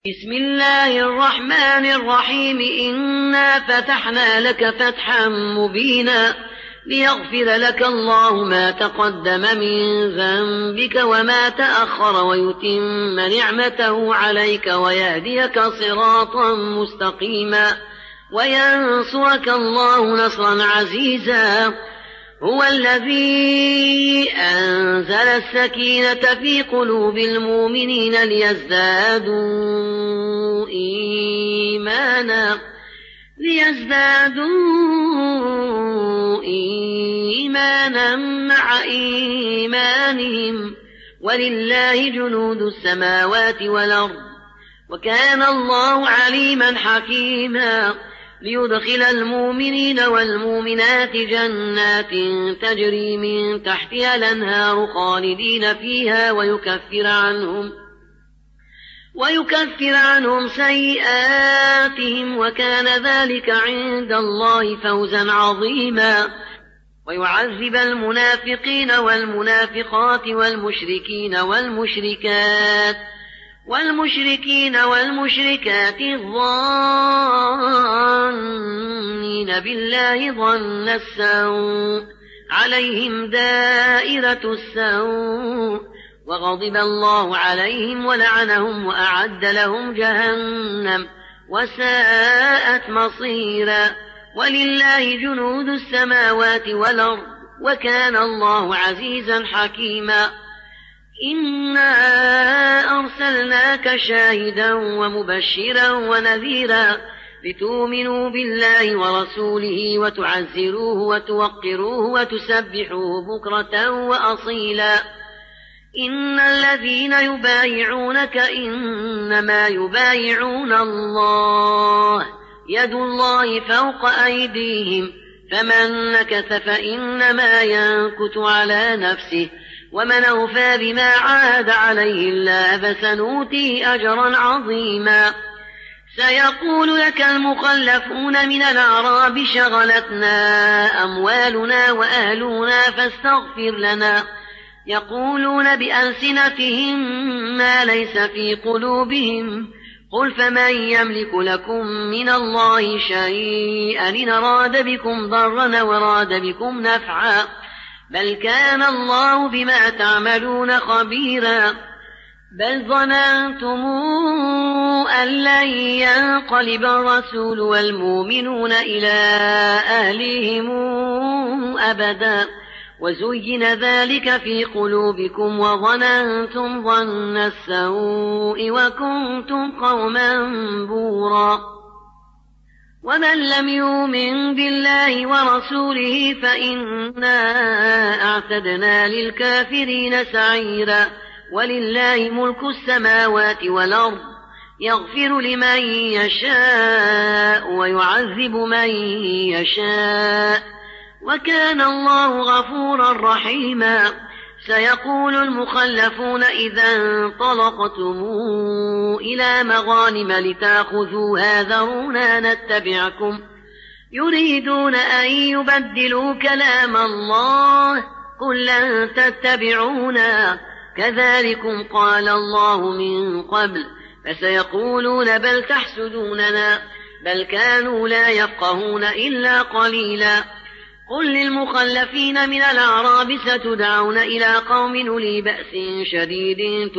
بسم الله الرحمن الرحيم. إنا فتحنا لك فتحا مبينا ليغفر لك الله ما تقدم من ذنبك وما تأخر ويتم نعمته عليك ويهديك صراطا مستقيما وينصرك الله نصرا عزيزا. هو الذي أنزل السكينة في قلوب المؤمنين ليزدادوا إيمانا مع إيمانهم ولله جنود السماوات والأرض وكان الله عليما حكيما. ليدخل المؤمنين والمؤمنات جنات تجري من تحتها الأنهار خالدين فيها ويكفر عنهم سيئاتهم وكان ذلك عند الله فوزا عظيما. ويعذب المنافقين والمنافقات والمشركين والمشركات الظانين بالله ظن السوء عليهم دائرة السوء وغضب الله عليهم ولعنهم وأعد لهم جهنم وساءت مصيرا. ولله جنود السماوات والأرض وكان الله عزيزا حكيما. إنا أرسلناك شاهدا ومبشرا ونذيرا لتؤمنوا بالله ورسوله وتعزروه وتوقروه وتسبحوه بكرة وأصيلا. إن الذين يبايعونك إنما يبايعون الله يد الله فوق أيديهم فمن نكث فإنما ينكث على نفسه ومن أوفى بما عاهد عليه الله فسنؤتيه أجرا عظيما. سيقول لك المخلفون من الأعراب شغلتنا أموالنا وأهلنا فاستغفر لنا. يقولون بألسنتهم ما ليس في قلوبهم قل فمن يملك لكم من الله شيئا إن أراد بكم ضرا وراد بكم نفعا بل كان الله بما تعملون خبيرا. بل ظننتم أن لن ينقلب الرسول والمؤمنون إلى أهلهم أبدا وزين ذلك في قلوبكم وظننتم ظن السوء وكنتم قوما بورا. ومن لم يؤمن بالله ورسوله فإنا أعتدنا للكافرين سعيرا. ولله ملك السماوات والأرض يغفر لمن يشاء ويعذب من يشاء وكان الله غفورا رحيما. سيقول المخلفون إذا انطلقتم إلى مغانم لتأخذوها ذرونا نتبعكم يريدون أن يبدلوا كلام الله قل لن تتبعونا كذلكم قال الله من قبل فسيقولون بل تحسدوننا بل كانوا لا يفقهون إلا قليلا. قل للمخلفين من الأعراب ستدعون إلى قوم أولي بأس شديد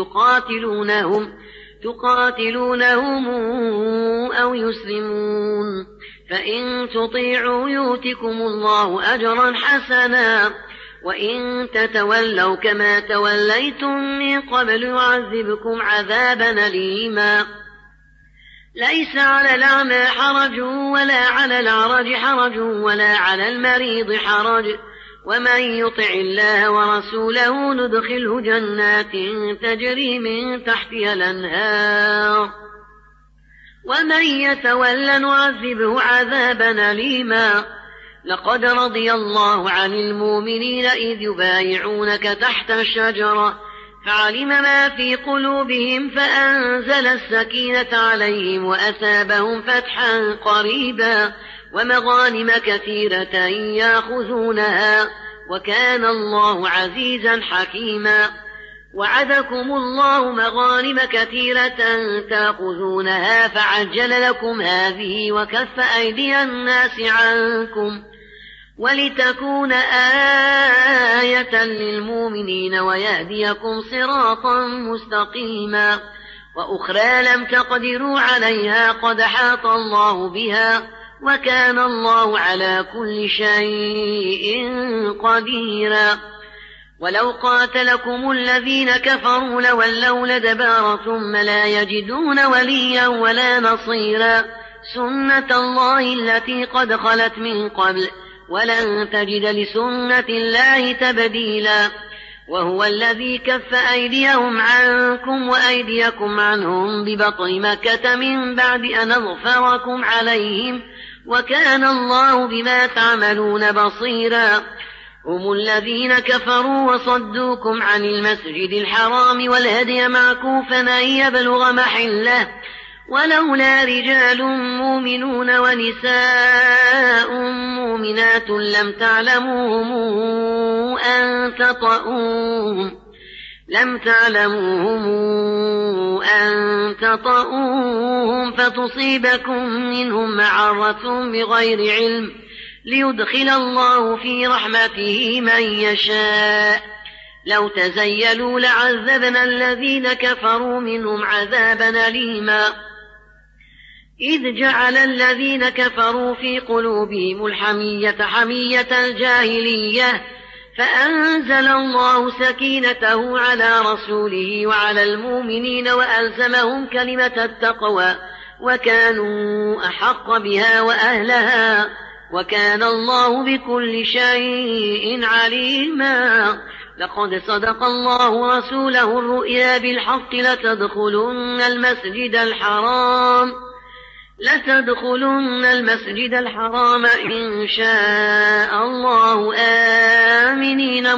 تقاتلونهم أو يسلمون فإن تطيعوا يؤتكم الله أجرا حسنا وإن تتولوا كما توليتم من قبل يعذبكم عذابا أليما. ليس على الأعمى حرج ولا على الأعرج حرج ولا على المريض حرج ومن يطع الله ورسوله ندخله جنات تجري من تحتها الأنهار ومن يتول نعذبه عذابا أليما. لقد رضي الله عن المؤمنين إذ يبايعونك تحت الشجرة فعلم ما في قلوبهم فأنزل السكينة عليهم وأثابهم فتحا قريبا ومغانم كثيرة يأخذونها وكان الله عزيزا حكيما. وعدكم الله مغانم كثيرة تأخذونها فعجل لكم هذه وكف أيدي الناس عنكم ولتكون آية للمؤمنين ويهديكم صراطا مستقيما وأخرى لم تقدروا عليها قد حاط الله بها وكان الله على كل شيء قديرا ولو قاتلكم الذين كفروا لولوا الأدبار ثم لا يجدون وليا ولا نصيرا سنة الله التي قد خلت من قبل ولن تجد لسنة الله تبديلا وهو الذي كف أيديهم عنكم وأيديكم عنهم ببطن مكة من بعد أن أظفركم عليهم وكان الله بما تعملون بصيرا هم الذين كفروا وصدوكم عن المسجد الحرام والهدي معكوفا أن يبلغ محله ولولا رجال مؤمنون ونساء مؤمنات لم تعلموهم أن تطؤوهم فتصيبكم منهم معرة بغير علم ليدخل الله في رحمته من يشاء لو تزيلوا لعذبنا الذين كفروا منهم عذابا أليما إذ جعل الذين كفروا في قلوبهم الحمية حمية الجاهلية فأنزل الله سكينته على رسوله وعلى المؤمنين وألزمهم كلمة التقوى وكانوا أحق بها وأهلها وكان الله بكل شيء عليما لقد صدق الله رسوله الرؤيا بالحق لتدخلن المسجد الحرام إن شاء الله آمنين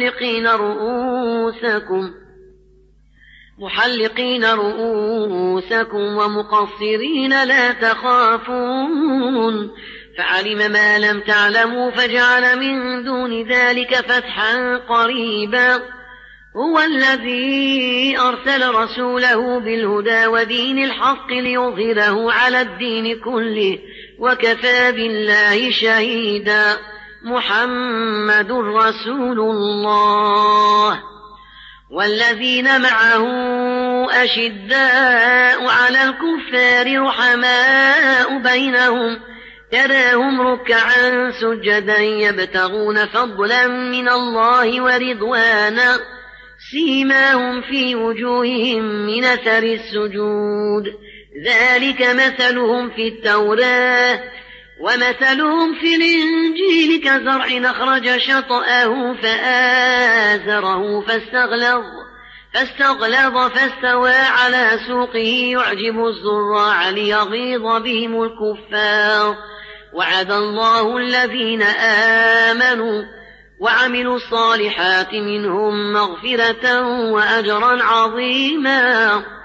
محلقين رؤوسكم ومقصرين لا تخافون فعلم ما لم تعلموا فجعل من دون ذلك فتحا قريبا هو الذي أرسل رسوله بالهدى ودين الحق ليظهره على الدين كله وكفى بالله شهيدا محمد رسول الله والذين معه أشداء على الكفار رحماء بينهم تراهم ركعا سجدا يبتغون فضلا من الله ورضوانا سيماهم في وجوههم من أثر السجود ذلك مثلهم في التوراة ومثلهم في الإنجيل كزرع أخرج شطأه فآزره فاستغلظ فاستوى على سوقه يعجب الزراع ليغيظ بهم الكفار وعد الله الذين آمنوا وعملوا الصالحات منهم مغفرة وأجرا عظيما